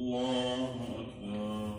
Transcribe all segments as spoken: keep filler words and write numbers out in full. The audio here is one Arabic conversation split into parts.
الله أكبر.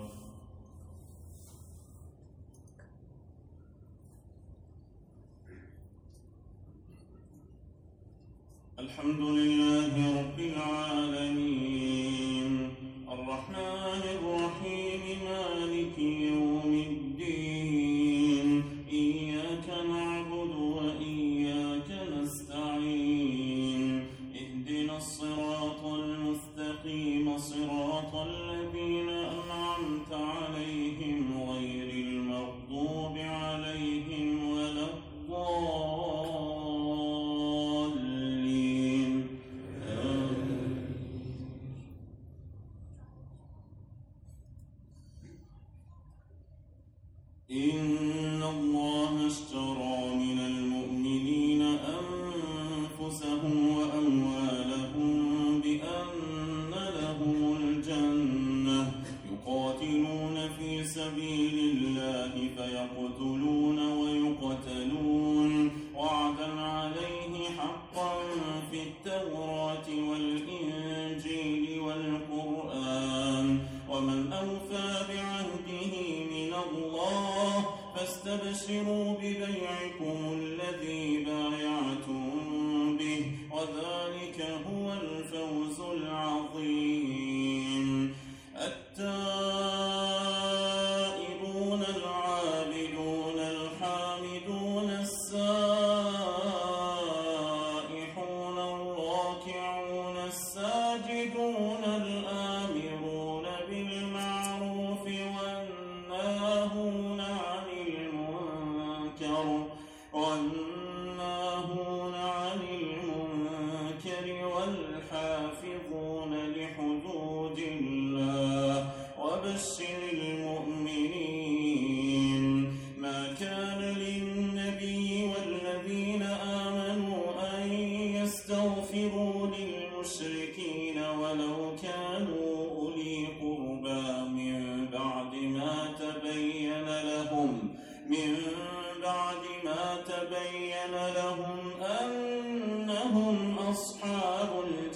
الحمد لله رب العالمين الرحمن الرحيم مالك يوم الدين إياك نعبد وإياك نستعين اهدنا الصراط المستقيم صراط الذين أنعمت عليهم غير المغضوب عليهم ولا الضالين. إن الله اشترى من المؤمنين أنفسهم وأموالهم بأن لهم الجنة يقاتلون في سبيل الله فيقتلون ويقتلون وعدا عليه حقا في التوراة والإنجيل والقرآن ومن أوفى بعهده من الله فاستبشروا ببيعكم الذي بايعتم به وذلك هو الفوز العظيم. التائبون العابدون الحامدون السائحون الراكعون الساجدون الآمرون بالمعروف والناهون عن المنكر والناهون عن المنكر والحافظون لحدود الله وبشر المؤمنين. ما كان للنبي والذين آمنوا أن يستغفروا للمشركين ولو كانوا أولي قربى من بعد ما تبين لهم من بعد ما تبين لهم أنهم أصحاب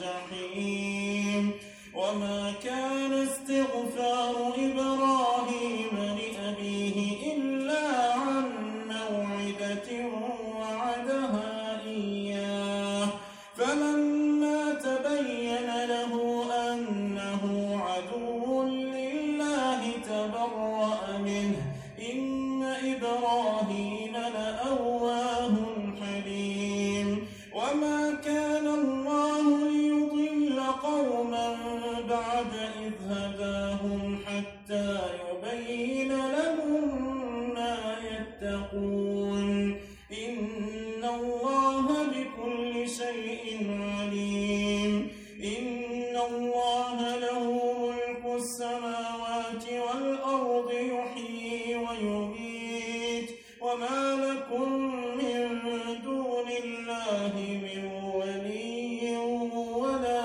الجحيم. وما كان استغفار إبراهيم لأبيه إلا عن موعدة وعدها إياه فلما تبين له أنه عدو لله تبرأ منه إن إبراهيم لأواه حليم. وما كان الله ليضل قوما بعد إذ هداهم حتى يبين لهم ما يتقون إن الله بكل شيء عليم. إن الله له ملك السماوات والأرض يحيي ويميت وما لكم من دون الله من ولي ولا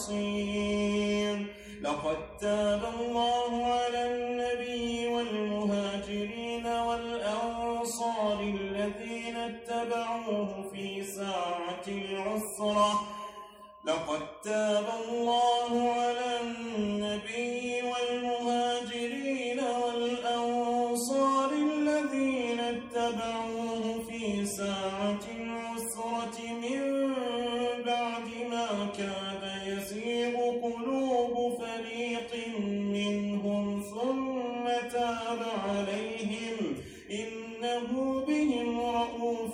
نصير. لقد تاب الله على النبي والمهاجرين والأنصار الذين اتبعوه في ساعة العسرة لقد تاب الله على النبي والمهاجرين والأنصار الذين اتبعوه في ساعة العسرة من بعد ما كاد يزيغ قلوب فريق منهم ثم تاب عليهم إنه بهم رءوف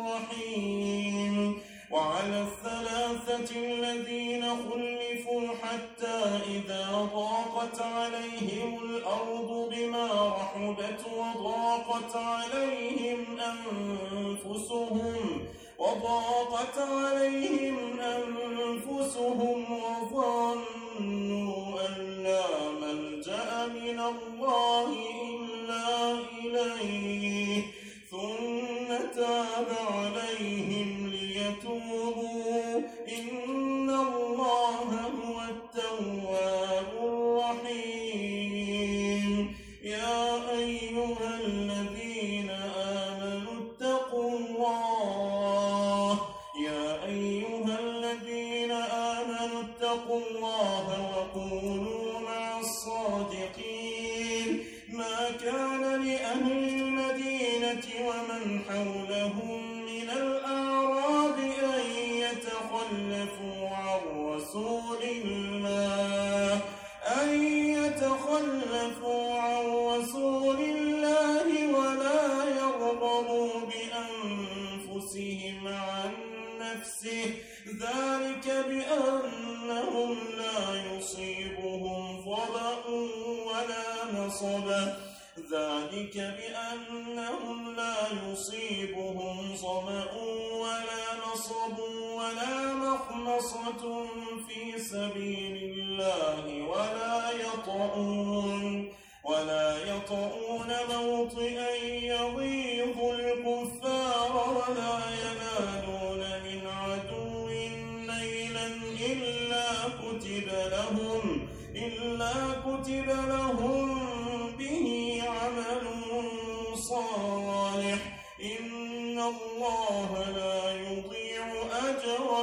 رحيم. وعلى الثلاثة الذين خلفوا حتى إذا ضاقت عليهم الأرض بما رحبت وضاقت عليهم أنفسهم وضاقت عليهم أنفسهم وظنوا أن لا ملجأ من الله إلا إليه ثم تاب عليهم ليتوبوا إن الله هو التواب الرحيم. يا أيها الذين آمنوا اتقوا الله يا أيها الذين آمنوا اتقوا الله وكونوا مع ما كان لأهل المدينة ومن حولهم من الأعراب أن يتخلفوا عن رسول الله أن يتخلفوا عن رسول الله ولا يرغبوا بأنفسهم عن نفسه ذلك بأنهم لا يصيبهم ظمأ ولا نصب ذلك بأنهم لا يصيبهم ظمأ ولا نصب ولا مخمصة في سبيل الله ولا يطؤون ولا يطؤون موطئا يغيظ الكفار ولا ينالون من عدو نيلا إلا كتب لهم إلا كتب لهم به عمل صالح إن الله لا يضيع أجر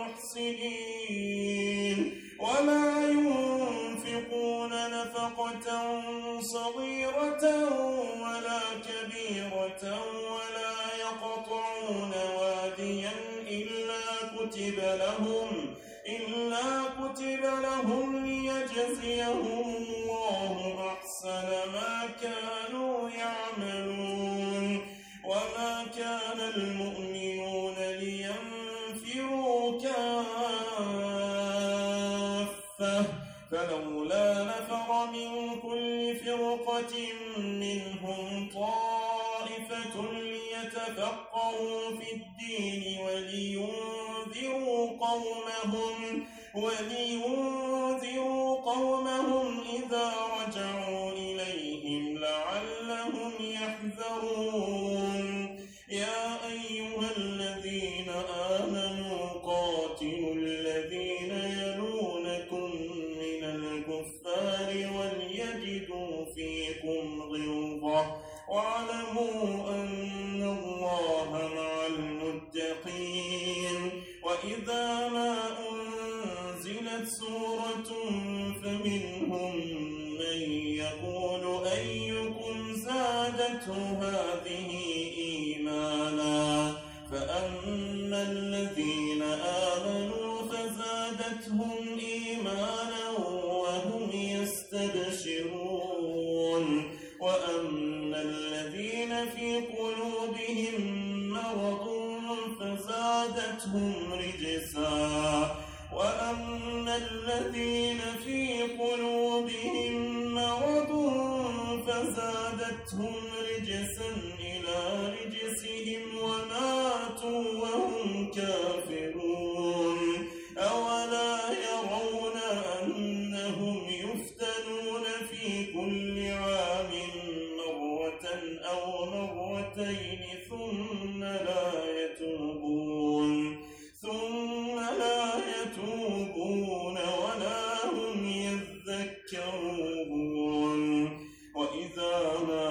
المحسنين وما ينفقون نفقة صغيرة ولا كبيرة ولا يقطعون واديا إلا كتب لهم إلا كتب لهم ليجزيهم الله أحسن ما كانوا يعملون وما كان المؤمنون لينفروا كافة فلولا نفر من كل فرقة منهم طائفة ليتفقهوا في الدين ولينذروا قومهم ولينذروا قومهم إذا رجعوا إليهم لعلهم يحذرون يا أيها الذين آمنوا قاتلوا الذين يلونكم من الكفار وليجدوا فيكم غلظة واعلموا أن الله مع المتقين وإذا ما أنزلت سورة فمنهم من يقول أيكم زادته هذه إيمانا فأما الذين آمنوا فزادتهم إيمانا وهم يستبشرون وأما الذين في قلوبهم مرض فزادتهم رجسا وأما الذين في قلوبهم مرض فزادتهم رجسا إلى رجسهم وماتوا وهم كافرون أولا يرون أنهم يفتنون في كل عام مرة أو مرتين ثم لا يتوبون ثم لا يتوبون ولا هم يذكرون وإذا ما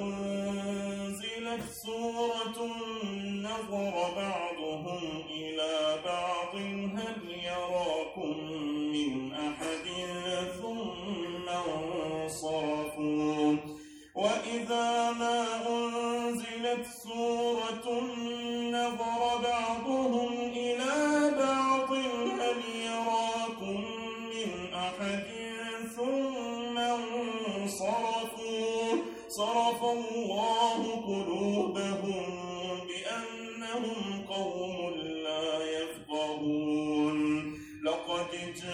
أنزلت سورة نظر بعضهم إلى بعض هل يراكم من أحد ثم انصرفوا وإذا ما أنزلت سورة نظر بعضهم إلى بعض هل يراكم من أحد ثم انصرفوا صرف الله قلوبهم بأنهم قوم لا يفقهون لقد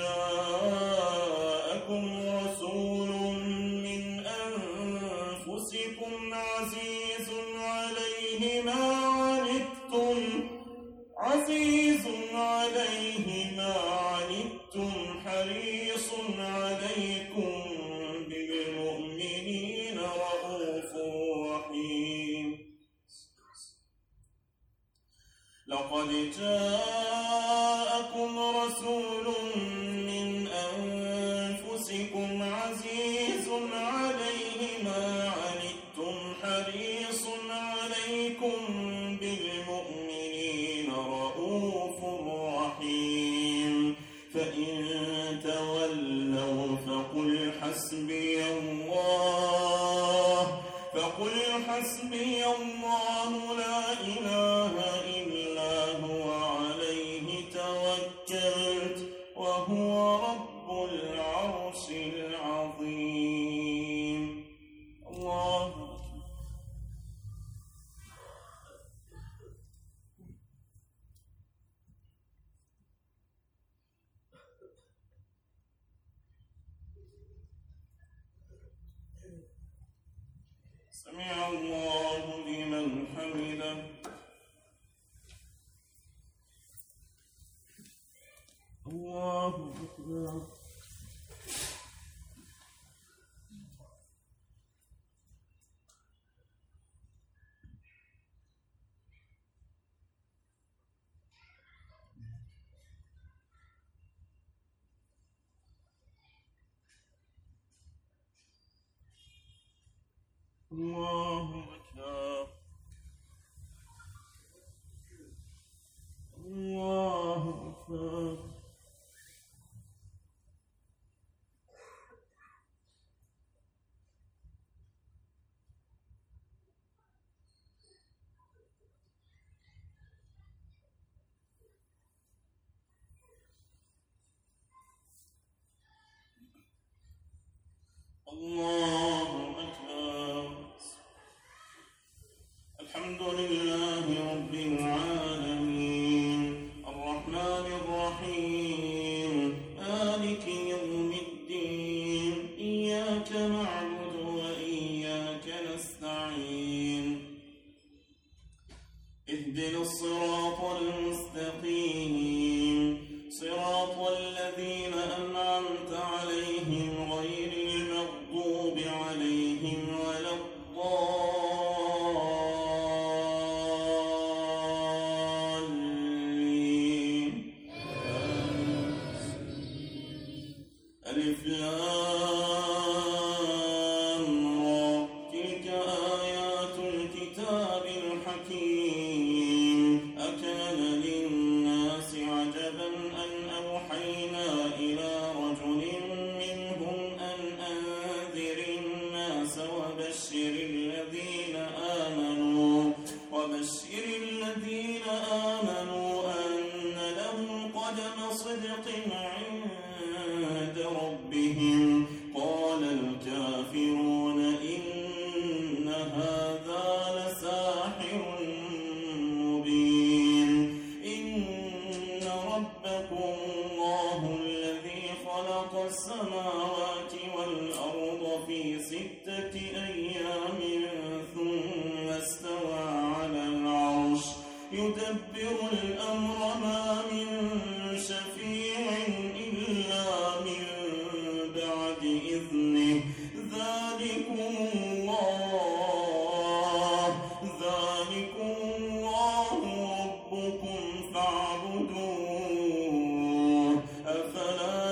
جاءكم رسول من أنفسكم عزيز عليه ما عنتم عزيز عليه ما عنتم حريص عليكم بالمؤمنين رؤوف رحيم لقد جاءكم رسول من أنفسكم عزيز عليه ما عنتم حريص عليكم بالمؤمنين رؤوف رحيم فإن تولوا فقل حسبي الله حسبي الله لا إله إلا هو عليه توكلت وهو رب العرش العظيم. الله سمع الله لمن حمده. الله أكبر. الله أكبر. الله أكبر. الله أكبر. الحمد لله رب العالمين الرحمن الرحيم مالك يوم الدين إياك نعبد وإياك نستعين اهدنا الصراط المستقيم صراط الذين أنعمت عليهم غير المغضوب عليهم ولا الضالين. ألف لام را تلك آيات الكتاب الحكيم أكان للناس عجبا أن أوحينا إلى رجل منهم أن أنذر الناس وبشر الذين آمنوا وبشر الذين آمنوا أن لهم قدم صدق عند ربهم. قال الكافرون إن هذا لساحر مبين. إن ربكم الله الذي خلق السماوات والأرض في ستة أيام ثم استوى على العرش يدبر الأمر ما من شفيع إلا من بعد إذنه. ذلكم الله ذلكم الله ربكم فاعبدوه أفلا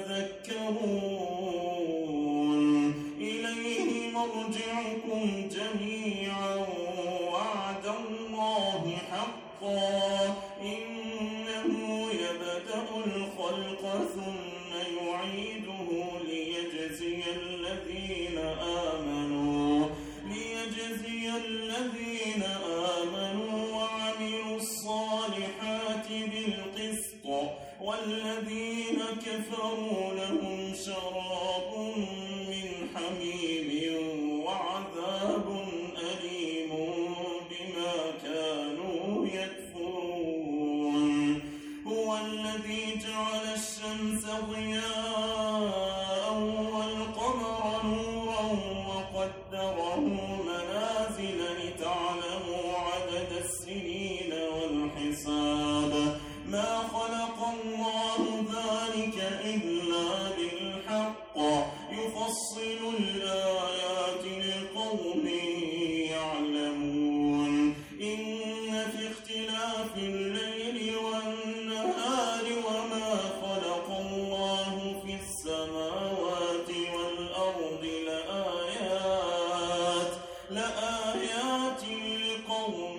تذكرون. إليه مرجعكم جميعا وعد الله حقا إنه يبدأ الخلق ثم يعيده ليجزي الذين آمنوا ليجزي الذين آمنوا وعملوا الصالحات بالقسط والذين كفروا لهم شراب من حميم وعذاب أليم بما كانوا يكفرون. هو الذي جعل الشمس ضياء والقمر نورا وقدره منازل لتعلموا عدد السنين والحساب. ما خلق الله ذلك إلا بالحق يفصل الآيات لقوم يعلمون. إن في اختلاف الليل والنهار وما خلق الله في السماوات والأرض لآيات لآيات لقوم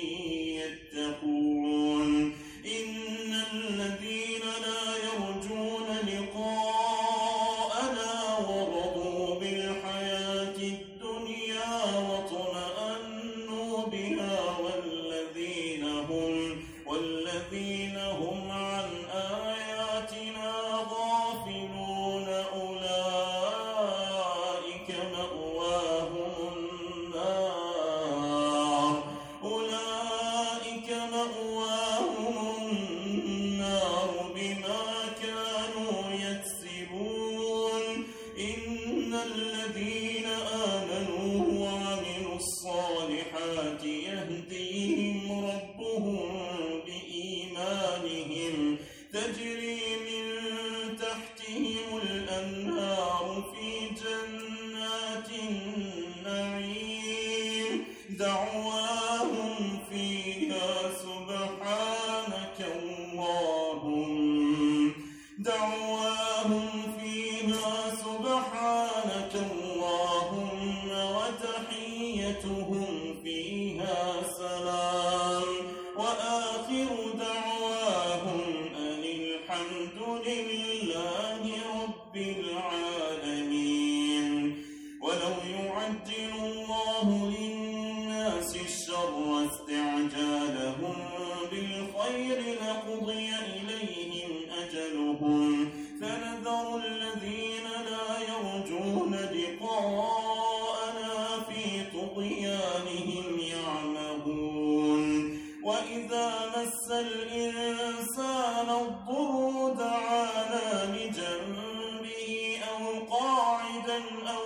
يتقون. إن الذين لا يرجون لقاءنا ورضوا بالحياة الدنيا واطمأنوا دعواهم فيها سبحانك اللهم دعواهم فيها سبحانك اللهم وتحيتهم فيها سلام وآخر دعواهم أن الحمد لله رب العالمين. ولو يعجل الله للناس الشر استعجالهم بالخير لقضي إليهم أجلهم فنذر الذين لا يرجون لقاءنا في طغيانهم يعمهون. وإذا مس الإنسان الضر دعانا لجنبه أو قاعدا أو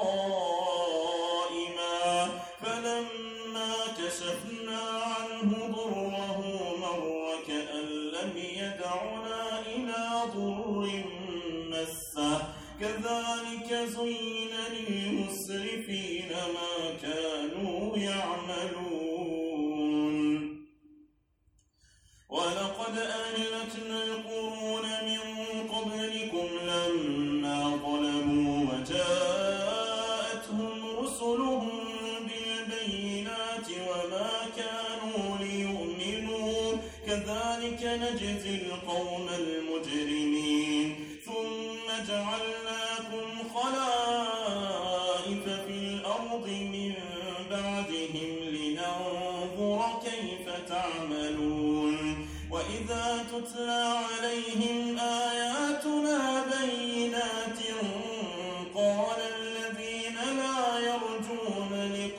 قائما فلما كشفنا عنه ضره مر كأن لم يدعنا إلى ضر مسه كذلك زين للمسرفين ما كانوا يعملون. ولقد أهلكنا القرون من قبلكم لما ظلموا وجاءتهم رسلهم بالبينات وما كانوا ليؤمنوا كذلك نجزي القوم المجرمين. ثم جعلناكم خلائف في الأرض من بعدهم لننظر كيف تعملون. وإذا تتلى عليهم آياتنا بينات قال الذين لا يرجون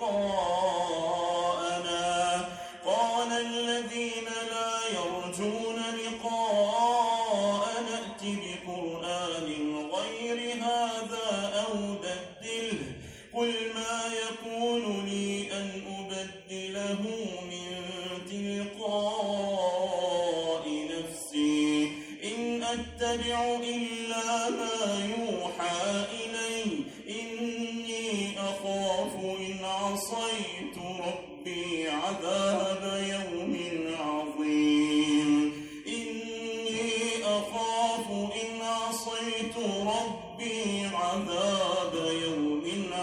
لقاءنا قال الذين لا يرجون لقاءنا ائت بقرآن غير هذا أو بدله قل ما يكون لي أن أبدله من تلقاء نفسي إن أتبع إلا ما يوحى إلي إني أخاف إن عصيت ربي عذاب يوم عظيم إني أخاف إن عصيت ربي عذاب يوم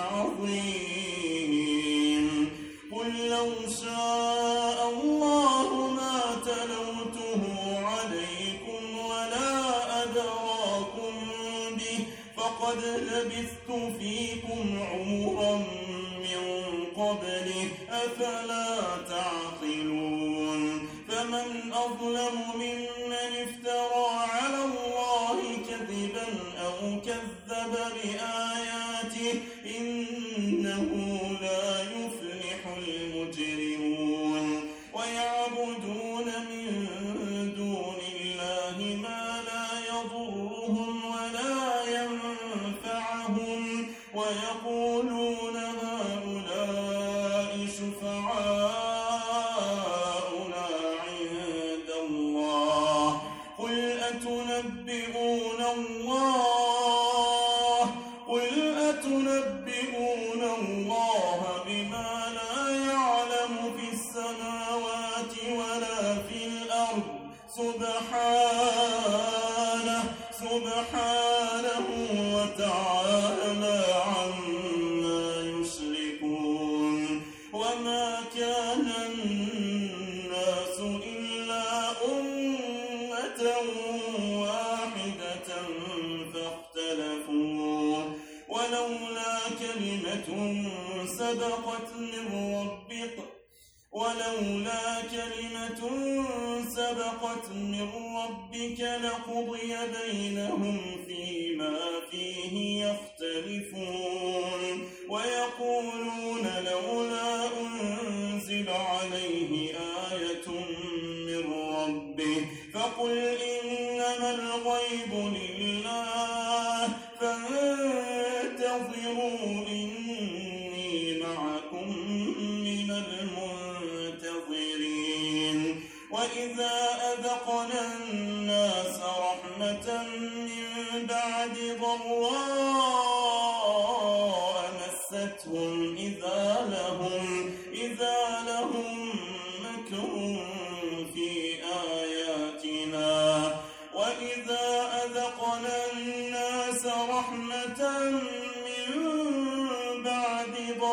عظيم. قل لو شاء الله ما تلوته عليكم ولا أدراكم به فقد لبثت فيكم عمرا من قبله أفلا تعقلون. فمن أظلم ممن افترى على الله كذبا أو كذب بآياته إنه لا يفلح المجرمون. ويعبدون من دون الله ما لا يضرهم ولا ينفعهم ويقولون هؤلاء شفعاؤنا عند الله قل أتنبئون الله قل أتنبئون الله بما لا يعلم في السماوات ولا في الأرض سبحانه سبحانه وتعالى عما يشركون. وما كان الناس إلا أمة واحدة فاختلفوا ولولا كلمة سبقت من ربك ولولا كلمة سبقت من ربك لقضي بينهم فيما فيه يختلفون. ويقولون لولا أنزل عليه آية من ربه فقل إنما الغيب لله فانتظروا إني معكم من المنتظرين. وإذا أذقنا الناس رحمة من بعد ضراء مستهم إذا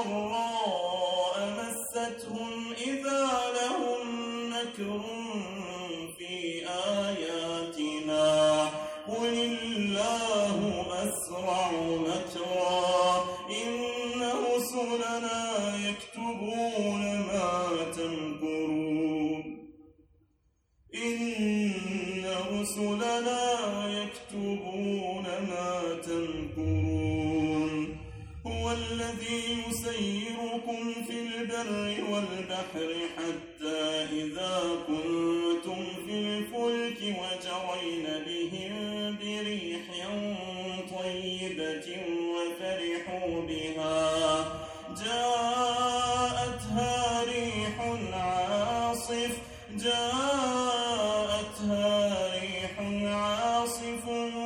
ضراء مستهم إذا لهم مكر في آياتنا قل الله أسرع مكرا إن رسلنا يكتبون ما تمكرون إن رسلنا يكتبون ما تمكرون هو الذي يسيركم في البر والبحر حتى إذا كنتم في الفلك وجرين بهم بريح طيبة وفرحوا بها جاءتها ريح عاصف جاءتها ريح عاصف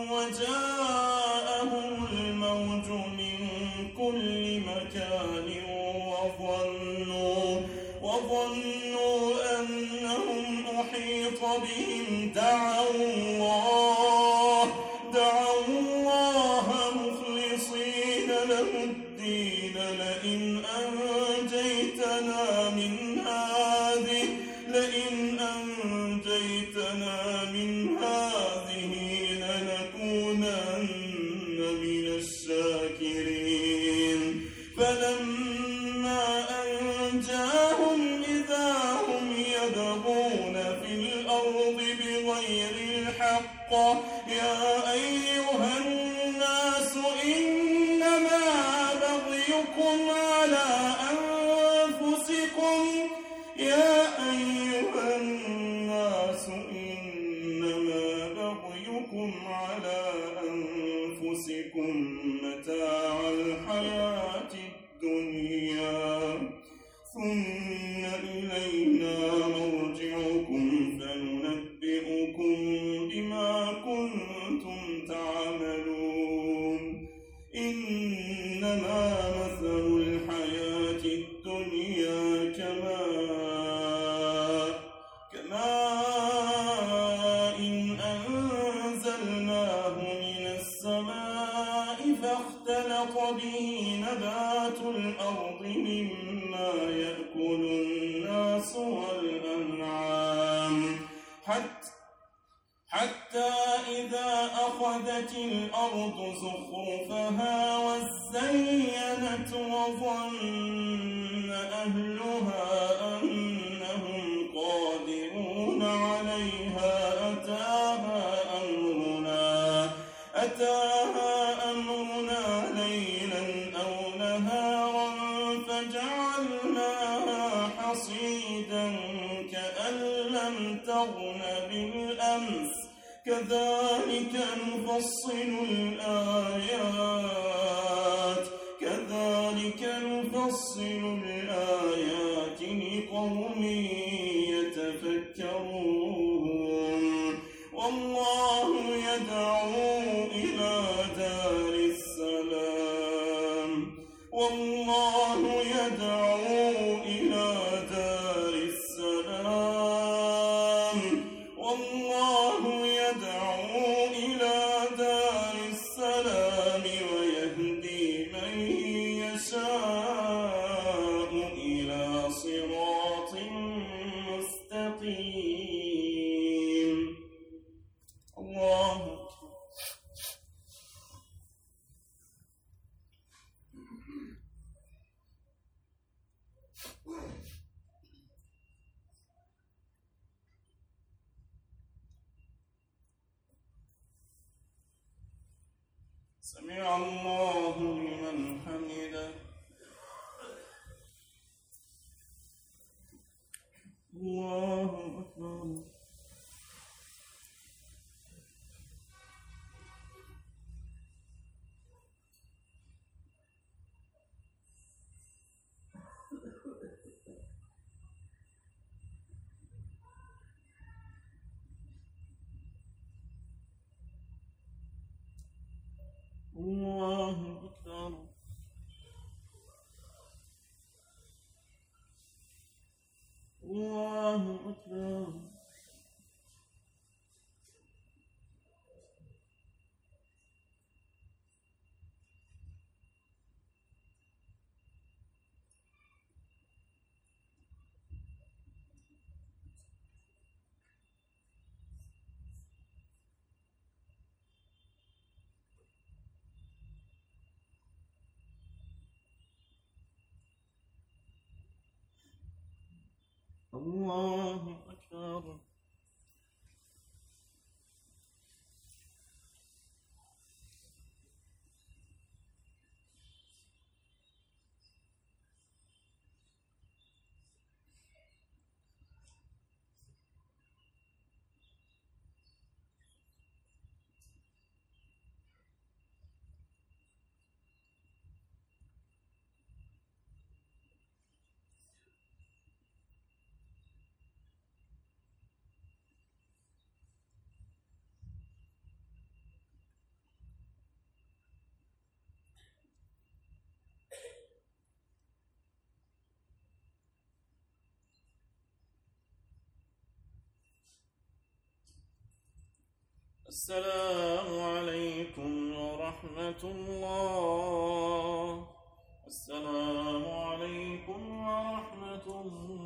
وجاءهم الموج من كل مكان وظنوا وظنوا أنهم أحيط بهم دعوا الله دعوا الله مخلصين له الدين لئن أنجيتنا من هذه لئن أنجيتنا من هذه لنكونن من الشاكرين فلما أنجاهم إذا هم يبغون في الأرض بغير الحق يا أيها الناس إنما بغيكم على أنفسكم يا أيها الناس إنما بغيكم على أنفسكم متاع الحياة الدنيا ثم إلينا مرجعكم فننبئكم بما كنتم تعملون إنما مثل الحياة الدنيا كماء كماء إن أنزلناه من السماء فاختلط به نبات الأرض مما يأكل الناس والأنعام حتى حتى إذا أخذت الأرض زخرفها وزينت وظن أهلها أنهم قادرون عليها أتاها أمرنا أتاها أمرنا ليلا أو نهارا فجعلناها حصيدا كأن لم تغن بالأمس كذلك نفصل الآيات كذلك نفصل الآيات لقوم يتفكرون والله يدعو إلى دار السلام والله يدعو إلى دار السلام والله يدعو إلى دار السلام ويهدي من يشاء إلى صراط مستقيم الله سمع الله لمن حمده الله أكبر الله الله أكبر. السلام عليكم ورحمة الله. السلام عليكم ورحمة الله.